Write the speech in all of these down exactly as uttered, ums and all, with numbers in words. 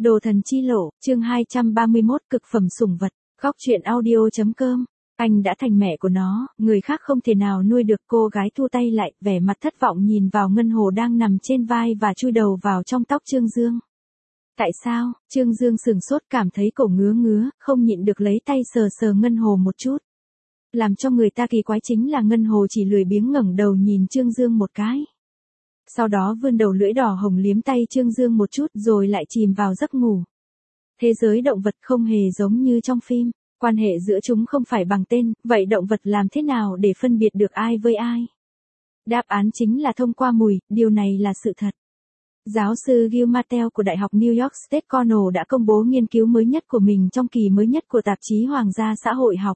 Đồ thần chi lộ, chương hai trăm ba mươi mốt cực phẩm sủng vật, góc truyện audio.com. Anh đã thành mẹ của nó, người khác không thể nào nuôi được. Cô gái thu tay lại, vẻ mặt thất vọng nhìn vào Ngân Hồ đang nằm trên vai và chui đầu vào trong tóc Trương Dương. Tại sao? Trương Dương sửng sốt, cảm thấy cổ ngứa ngứa, không nhịn được lấy tay sờ sờ Ngân Hồ một chút. Làm cho người ta kỳ quái chính là Ngân Hồ chỉ lười biếng ngẩng đầu nhìn Trương Dương một cái. Sau đó vươn đầu lưỡi đỏ hồng liếm tay Trương Dương một chút rồi lại chìm vào giấc ngủ. Thế giới động vật không hề giống như trong phim, quan hệ giữa chúng không phải bằng tên, vậy động vật làm thế nào để phân biệt được ai với ai? Đáp án chính là thông qua mùi, điều này là sự thật. Giáo sư Gil Martel của Đại học New York State Cornell đã công bố nghiên cứu mới nhất của mình trong kỳ mới nhất của tạp chí Hoàng gia xã hội học.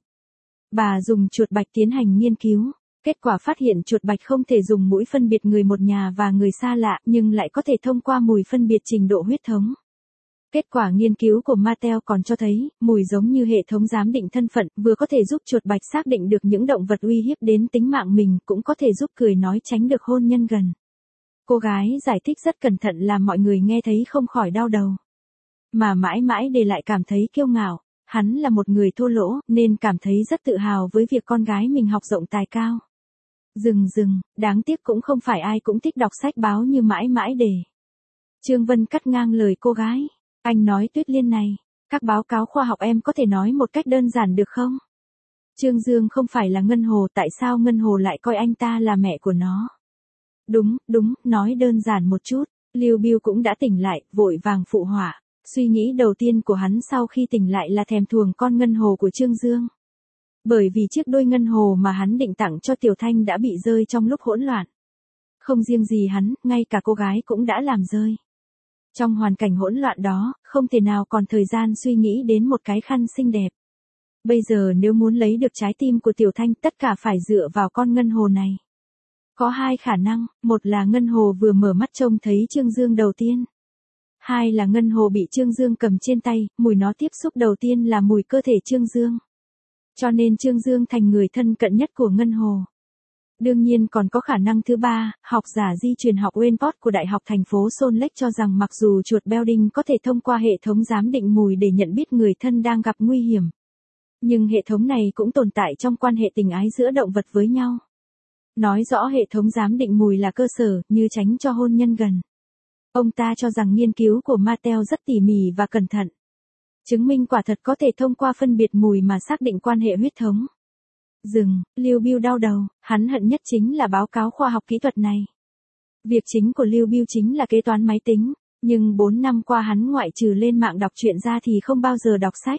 Bà dùng chuột bạch tiến hành nghiên cứu. Kết quả phát hiện chuột bạch không thể dùng mũi phân biệt người một nhà và người xa lạ, nhưng lại có thể thông qua mùi phân biệt trình độ huyết thống. Kết quả nghiên cứu của Martel còn cho thấy, mùi giống như hệ thống giám định thân phận, vừa có thể giúp chuột bạch xác định được những động vật uy hiếp đến tính mạng mình, cũng có thể giúp cười nói tránh được hôn nhân gần. Cô gái giải thích rất cẩn thận làm mọi người nghe thấy không khỏi đau đầu. Mà mãi mãi để lại cảm thấy kiêu ngạo, hắn là một người thô lỗ, nên cảm thấy rất tự hào với việc con gái mình học rộng tài cao. Dừng dừng, đáng tiếc cũng không phải ai cũng thích đọc sách báo như mãi mãi để. Trương Vân cắt ngang lời cô gái. Anh nói Tuyết Liên này, các báo cáo khoa học em có thể nói một cách đơn giản được không? Trương Dương không phải là Ngân Hồ, tại sao Ngân Hồ lại coi anh ta là mẹ của nó? Đúng, đúng, nói đơn giản một chút. Lưu Biêu cũng đã tỉnh lại, vội vàng phụ họa. Suy nghĩ đầu tiên của hắn sau khi tỉnh lại là thèm thuồng con Ngân Hồ của Trương Dương. Bởi vì chiếc đôi Ngân Hồ mà hắn định tặng cho Tiểu Thanh đã bị rơi trong lúc hỗn loạn. Không riêng gì hắn, ngay cả cô gái cũng đã làm rơi. Trong hoàn cảnh hỗn loạn đó, không thể nào còn thời gian suy nghĩ đến một cái khăn xinh đẹp. Bây giờ nếu muốn lấy được trái tim của Tiểu Thanh, tất cả phải dựa vào con Ngân Hồ này. Có hai khả năng, một là Ngân Hồ vừa mở mắt trông thấy Trương Dương đầu tiên. Hai là Ngân Hồ bị Trương Dương cầm trên tay, mùi nó tiếp xúc đầu tiên là mùi cơ thể Trương Dương. Cho nên Trương Dương thành người thân cận nhất của Ngân Hồ. Đương nhiên còn có khả năng thứ ba, học giả di truyền học Wayne của Đại học thành phố Salt Lake cho rằng mặc dù chuột Belding có thể thông qua hệ thống giám định mùi để nhận biết người thân đang gặp nguy hiểm. Nhưng hệ thống này cũng tồn tại trong quan hệ tình ái giữa động vật với nhau. Nói rõ hệ thống giám định mùi là cơ sở, như tránh cho hôn nhân gần. Ông ta cho rằng nghiên cứu của Martel rất tỉ mỉ và cẩn thận. Chứng minh quả thật có thể thông qua phân biệt mùi mà xác định quan hệ huyết thống. Dừng, Lưu Biêu đau đầu, hắn hận nhất chính là báo cáo khoa học kỹ thuật này. Việc chính của Lưu Biêu chính là kế toán máy tính, nhưng bốn năm qua hắn ngoại trừ lên mạng đọc truyện ra thì không bao giờ đọc sách.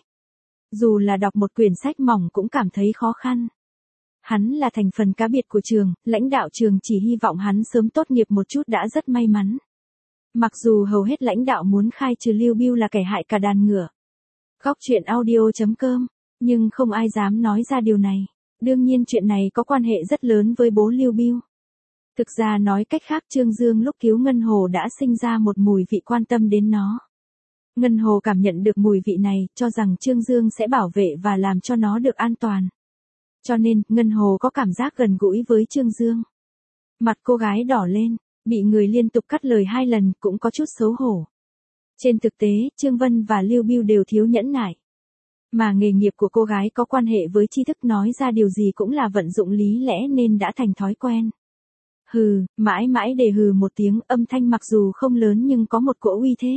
Dù là đọc một quyển sách mỏng cũng cảm thấy khó khăn. Hắn là thành phần cá biệt của trường, lãnh đạo trường chỉ hy vọng hắn sớm tốt nghiệp một chút đã rất may mắn. Mặc dù hầu hết lãnh đạo muốn khai trừ Lưu Biêu là kẻ hại cả đàn ngựa. Góc truyện audio.com, nhưng không ai dám nói ra điều này. Đương nhiên chuyện này có quan hệ rất lớn với bố Lưu Biêu. Thực ra nói cách khác, Trương Dương lúc cứu Ngân Hồ đã sinh ra một mùi vị quan tâm đến nó. Ngân Hồ cảm nhận được mùi vị này, cho rằng Trương Dương sẽ bảo vệ và làm cho nó được an toàn. Cho nên, Ngân Hồ có cảm giác gần gũi với Trương Dương. Mặt cô gái đỏ lên, bị người liên tục cắt lời hai lần cũng có chút xấu hổ. Trên thực tế, Trương Vân và Lưu Biêu đều thiếu nhẫn nại. Mà nghề nghiệp của cô gái có quan hệ với tri thức, nói ra điều gì cũng là vận dụng lý lẽ nên đã thành thói quen. Hừ, mãi mãi để hừ một tiếng, âm thanh mặc dù không lớn nhưng có một cỗ uy thế.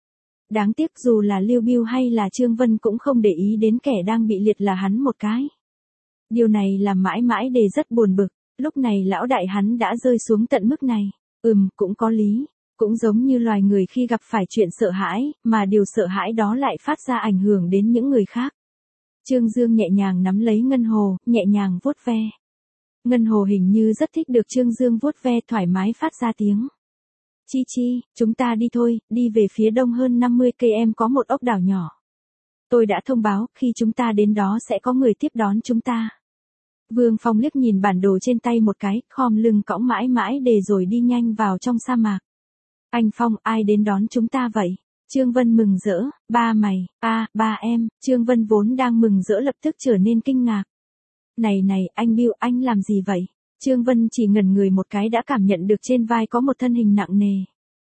Đáng tiếc dù là Lưu Biêu hay là Trương Vân cũng không để ý đến kẻ đang bị liệt là hắn một cái. Điều này làm mãi mãi để rất buồn bực, lúc này lão đại hắn đã rơi xuống tận mức này. Ừm, cũng có lý. Cũng giống như loài người khi gặp phải chuyện sợ hãi, mà điều sợ hãi đó lại phát ra ảnh hưởng đến những người khác. Trương Dương nhẹ nhàng nắm lấy Ngân Hồ, nhẹ nhàng vuốt ve. Ngân Hồ hình như rất thích được Trương Dương vuốt ve, thoải mái phát ra tiếng. Chi chi, chúng ta đi thôi, đi về phía đông hơn năm mươi cây em có một ốc đảo nhỏ. Tôi đã thông báo, khi chúng ta đến đó sẽ có người tiếp đón chúng ta. Vương Phong liếc nhìn bản đồ trên tay một cái, khom lưng cõng mãi mãi để rồi đi nhanh vào trong sa mạc. Anh Phong, ai đến đón chúng ta vậy? Trương Vân mừng rỡ, ba mày, a, à, ba em. Trương Vân vốn đang mừng rỡ lập tức trở nên kinh ngạc. Này này, anh Bill, anh làm gì vậy? Trương Vân chỉ ngẩn người một cái đã cảm nhận được trên vai có một thân hình nặng nề.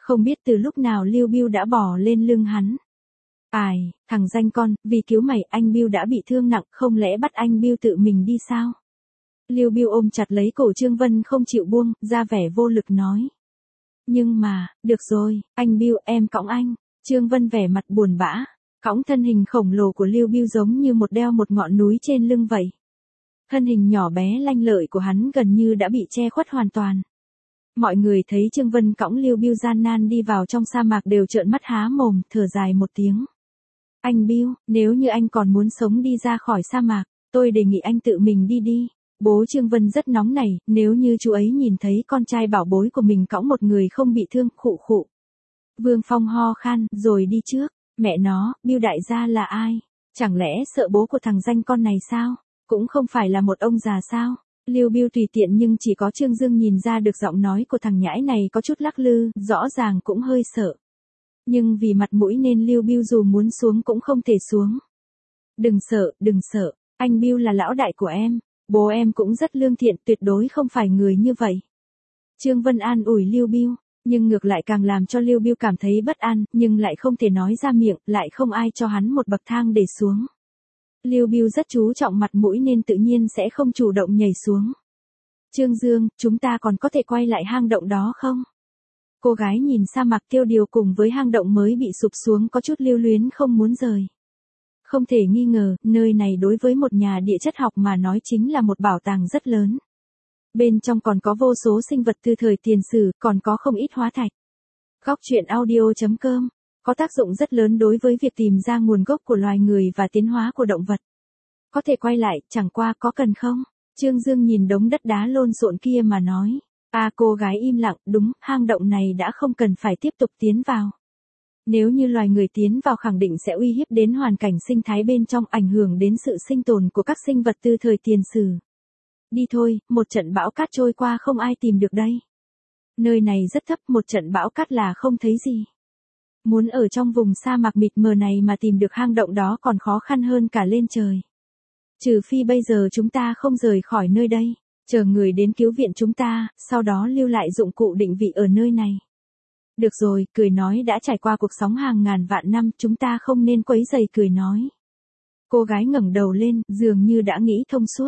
Không biết từ lúc nào Lưu Bưu đã bò lên lưng hắn. Ai, thằng danh con, vì cứu mày anh Bưu đã bị thương nặng, không lẽ bắt anh Bưu tự mình đi sao? Lưu Bưu ôm chặt lấy cổ Trương Vân không chịu buông, ra vẻ vô lực nói. Nhưng mà, được rồi, anh Bưu em cõng anh. Trương Vân vẻ mặt buồn bã, cõng thân hình khổng lồ của Lưu Bưu giống như một đeo một ngọn núi trên lưng vậy. Thân hình nhỏ bé lanh lợi của hắn gần như đã bị che khuất hoàn toàn. Mọi người thấy Trương Vân cõng Lưu Bưu gian nan đi vào trong sa mạc đều trợn mắt há mồm, thở dài một tiếng. Anh Bưu, nếu như anh còn muốn sống đi ra khỏi sa mạc, tôi đề nghị anh tự mình đi đi. Bố Trương Vân rất nóng nảy, nếu như chú ấy nhìn thấy con trai bảo bối của mình cõng một người không bị thương, khụ khụ. Vương Phong ho khan, rồi đi trước. Mẹ nó, Bưu đại gia là ai? Chẳng lẽ sợ bố của thằng danh con này sao? Cũng không phải là một ông già sao? Lưu Bưu tùy tiện nhưng chỉ có Trương Dương nhìn ra được giọng nói của thằng nhãi này có chút lắc lư, rõ ràng cũng hơi sợ. Nhưng vì mặt mũi nên Lưu Bưu dù muốn xuống cũng không thể xuống. Đừng sợ, đừng sợ, anh Bưu là lão đại của em, bố em cũng rất lương thiện, tuyệt đối không phải người như vậy. Trương Vân an ủi Lưu Bưu, nhưng ngược lại càng làm cho Lưu Bưu cảm thấy bất an, nhưng lại không thể nói ra miệng, lại không ai cho hắn một bậc thang để xuống. Lưu Bưu rất chú trọng mặt mũi nên tự nhiên sẽ không chủ động nhảy xuống. Trương Dương, chúng ta còn có thể quay lại hang động đó không? Cô gái nhìn sa mạc tiêu điều cùng với hang động mới bị sụp xuống có chút lưu luyến không muốn rời. Không thể nghi ngờ, nơi này đối với một nhà địa chất học mà nói chính là một bảo tàng rất lớn. Bên trong còn có vô số sinh vật từ thời tiền sử, còn có không ít hóa thạch. Góc truyện audio chấm com có tác dụng rất lớn đối với việc tìm ra nguồn gốc của loài người và tiến hóa của động vật. Có thể quay lại, chẳng qua có cần không? Trương Dương nhìn đống đất đá lộn xộn kia mà nói. À cô gái im lặng, đúng, hang động này đã không cần phải tiếp tục tiến vào. Nếu như loài người tiến vào khẳng định sẽ uy hiếp đến hoàn cảnh sinh thái bên trong, ảnh hưởng đến sự sinh tồn của các sinh vật từ thời tiền sử. Đi thôi, một trận bão cát trôi qua không ai tìm được đây. Nơi này rất thấp, một trận bão cát là không thấy gì. Muốn ở trong vùng sa mạc mịt mờ này mà tìm được hang động đó còn khó khăn hơn cả lên trời. Trừ phi bây giờ chúng ta không rời khỏi nơi đây, chờ người đến cứu viện chúng ta, sau đó lưu lại dụng cụ định vị ở nơi này. Được rồi, cười nói đã trải qua cuộc sống hàng ngàn vạn năm, chúng ta không nên quấy rầy cười nói. Cô gái ngẩng đầu lên, dường như đã nghĩ thông suốt.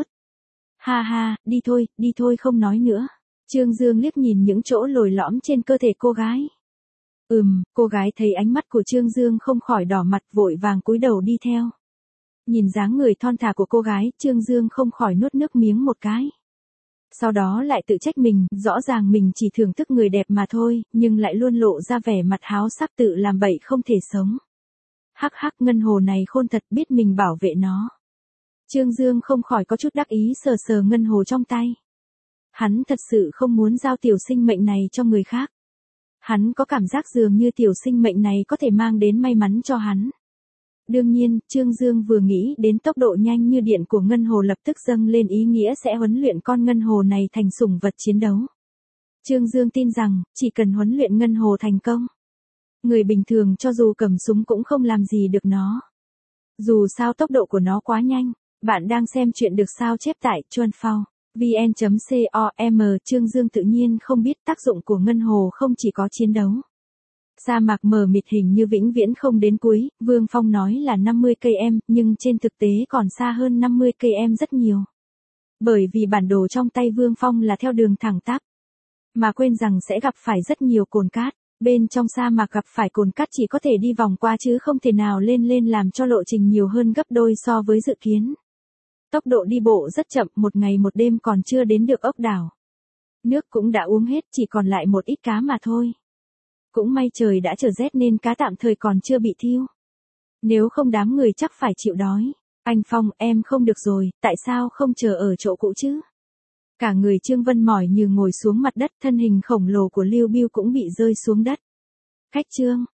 Ha ha, đi thôi, đi thôi không nói nữa. Trương Dương liếc nhìn những chỗ lồi lõm trên cơ thể cô gái. Ừm, cô gái thấy ánh mắt của Trương Dương không khỏi đỏ mặt, vội vàng cúi đầu đi theo. Nhìn dáng người thon thả của cô gái, Trương Dương không khỏi nuốt nước miếng một cái. Sau đó lại tự trách mình, rõ ràng mình chỉ thưởng thức người đẹp mà thôi, nhưng lại luôn lộ ra vẻ mặt háo sắc tự làm bậy không thể sống. Hắc hắc, ngân hồ này khôn thật, biết mình bảo vệ nó. Trương Dương không khỏi có chút đắc ý sờ sờ ngân hồ trong tay. Hắn thật sự không muốn giao tiểu sinh mệnh này cho người khác. Hắn có cảm giác dường như tiểu sinh mệnh này có thể mang đến may mắn cho hắn. Đương nhiên, Trương Dương vừa nghĩ đến tốc độ nhanh như điện của ngân hồ lập tức dâng lên ý nghĩa sẽ huấn luyện con ngân hồ này thành sủng vật chiến đấu. Trương Dương tin rằng, chỉ cần huấn luyện ngân hồ thành công, người bình thường cho dù cầm súng cũng không làm gì được nó. Dù sao tốc độ của nó quá nhanh. Bạn đang xem chuyện được sao chép tại chuan phao vn chấm com. Trương Dương tự nhiên không biết tác dụng của ngân hồ không chỉ có chiến đấu. Sa mạc mờ mịt hình như vĩnh viễn không đến cuối, Vương Phong nói là năm mươi cây em, nhưng trên thực tế còn xa hơn năm mươi cây em rất nhiều. Bởi vì bản đồ trong tay Vương Phong là theo đường thẳng tắp, mà quên rằng sẽ gặp phải rất nhiều cồn cát. Bên trong sa mạc gặp phải cồn cát chỉ có thể đi vòng qua chứ không thể nào lên lên làm cho lộ trình nhiều hơn gấp đôi so với dự kiến. Tốc độ đi bộ rất chậm, một ngày một đêm còn chưa đến được ốc đảo. Nước cũng đã uống hết, chỉ còn lại một ít cá mà thôi. Cũng may trời đã trở rét nên cá tạm thời còn chưa bị thiêu. Nếu không đám người chắc phải chịu đói. Anh Phong, em không được rồi, tại sao không chờ ở chỗ cũ chứ? Cả người Trương Vân mỏi như ngồi xuống mặt đất, thân hình khổng lồ của Lưu Bưu cũng bị rơi xuống đất. Khách Trương,